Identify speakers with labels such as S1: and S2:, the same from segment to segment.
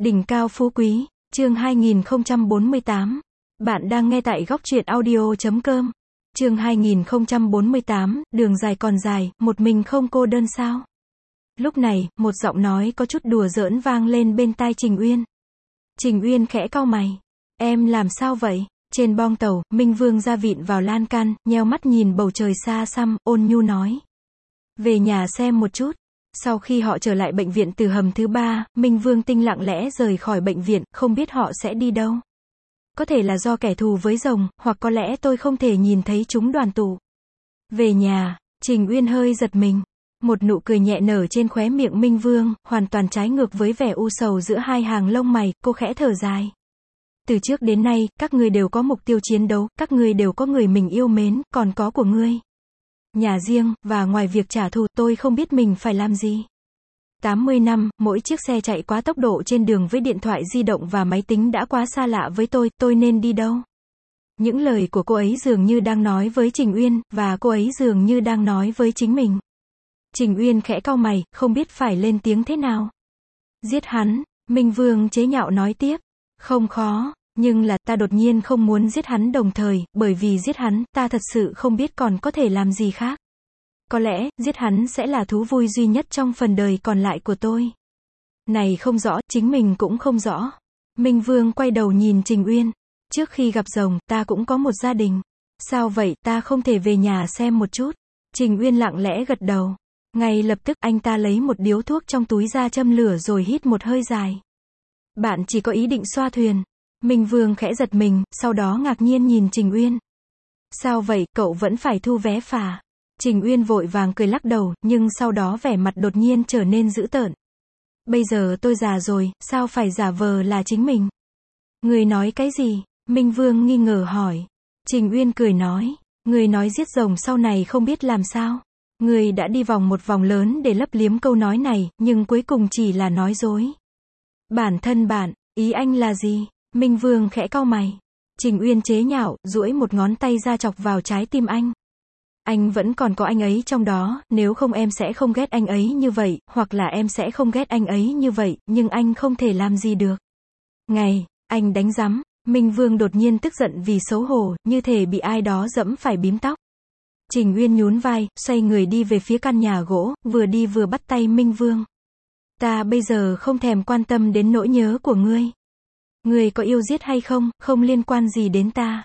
S1: Đỉnh cao phú quý, chương 2048. Bạn đang nghe tại góc truyện audio.com. Chương 2048, đường dài còn dài, một mình không cô đơn sao? Lúc này, một giọng nói có chút đùa giỡn vang lên bên tai Trình Uyên. Trình Uyên khẽ cau mày. Em làm sao vậy? Trên bong tàu, Minh Vương ra vịn vào lan can, nheo mắt nhìn bầu trời xa xăm, ôn nhu nói. Về nhà xem một chút. Sau khi họ trở lại bệnh viện từ hầm thứ 3, Minh Vương Tinh lặng lẽ rời khỏi bệnh viện, không biết họ sẽ đi đâu. Có thể là do kẻ thù với rồng, hoặc có lẽ tôi không thể nhìn thấy chúng đoàn tụ. Về nhà, Trình Uyên hơi giật mình. Một nụ cười nhẹ nở trên khóe miệng Minh Vương, hoàn toàn trái ngược với vẻ u sầu giữa hai hàng lông mày, cô khẽ thở dài. Từ trước đến nay, các ngươi đều có mục tiêu chiến đấu, các ngươi đều có người mình yêu mến, còn có của ngươi. Nhà riêng, và ngoài việc trả thù, tôi không biết mình phải làm gì. 80 năm, mỗi chiếc xe chạy quá tốc độ trên đường với điện thoại di động và máy tính đã quá xa lạ với tôi nên đi đâu? Những lời của cô ấy dường như đang nói với Trình Uyên, và cô ấy dường như đang nói với chính mình. Trình Uyên khẽ cau mày, không biết phải lên tiếng thế nào. Giết hắn, Minh Vương chế nhạo nói tiếp. Không khó, nhưng là ta đột nhiên không muốn giết hắn đồng thời, bởi vì giết hắn, ta thật sự không biết còn có thể làm gì khác. Có lẽ, giết hắn sẽ là thú vui duy nhất trong phần đời còn lại của tôi. Này không rõ, chính mình cũng không rõ. Minh Vương quay đầu nhìn Trình Uyên. Trước khi gặp rồng, ta cũng có một gia đình. Sao vậy, ta không thể về nhà xem một chút? Trình Uyên lặng lẽ gật đầu. Ngay lập tức, anh ta lấy một điếu thuốc trong túi ra châm lửa rồi hít một hơi dài. Bạn chỉ có ý định xoa thuyền. Minh Vương khẽ giật mình, sau đó ngạc nhiên nhìn Trình Uyên. Sao vậy, cậu vẫn phải thu vé phà? Trình Uyên vội vàng cười lắc đầu, nhưng sau đó vẻ mặt đột nhiên trở nên dữ tợn. Bây giờ tôi già rồi, sao phải giả vờ là chính mình? Người nói cái gì? Minh Vương nghi ngờ hỏi. Trình Uyên cười nói. Người nói giết rồng sau này không biết làm sao. Người đã đi vòng một vòng lớn để lấp liếm câu nói này, nhưng cuối cùng chỉ là nói dối. Bản thân bạn, ý anh là gì? Minh Vương khẽ cau mày. Trình Uyên chế nhạo, duỗi một ngón tay ra chọc vào trái tim anh. Anh vẫn còn có anh ấy trong đó, nếu không em sẽ không ghét anh ấy như vậy, hoặc là em sẽ không ghét anh ấy như vậy, nhưng anh không thể làm gì được. Anh đánh rắm. Minh Vương đột nhiên tức giận vì xấu hổ, như thể bị ai đó giẫm phải bím tóc. Trình Uyên nhún vai, xoay người đi về phía căn nhà gỗ, vừa đi vừa bắt tay Minh Vương. Ta bây giờ không thèm quan tâm đến nỗi nhớ của ngươi. Ngươi có yêu giết hay không, không liên quan gì đến ta.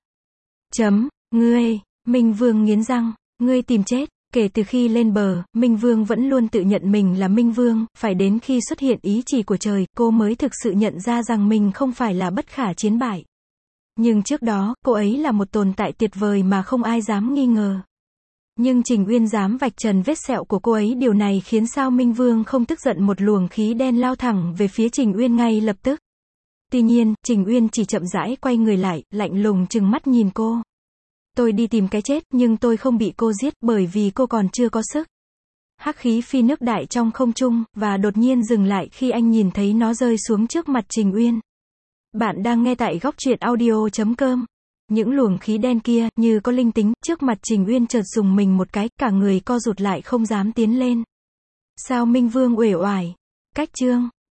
S1: Ngươi, Minh Vương nghiến răng, ngươi tìm chết. Kể từ khi lên bờ, Minh Vương vẫn luôn tự nhận mình là Minh Vương, phải đến khi xuất hiện ý chỉ của trời, cô mới thực sự nhận ra rằng mình không phải là bất khả chiến bại. Nhưng trước đó, cô ấy là một tồn tại tuyệt vời mà không ai dám nghi ngờ. Nhưng Trình Uyên dám vạch trần vết sẹo của cô ấy, điều này khiến sao Minh Vương không tức giận, một luồng khí đen lao thẳng về phía Trình Uyên ngay lập tức. Tuy nhiên, Trình Uyên chỉ chậm rãi quay người lại, lạnh lùng trừng mắt nhìn cô. Tôi đi tìm cái chết, nhưng tôi không bị cô giết, bởi vì cô còn chưa có sức. Hắc khí phi nước đại trong không trung, và đột nhiên dừng lại khi anh nhìn thấy nó rơi xuống trước mặt Trình Uyên. Bạn đang nghe tại góc truyện audio.com. Những luồng khí đen kia, như có linh tính, trước mặt Trình Uyên chợt rùng mình một cái, cả người co rụt lại không dám tiến lên. Sao Minh Vương uể oải? Cách chương.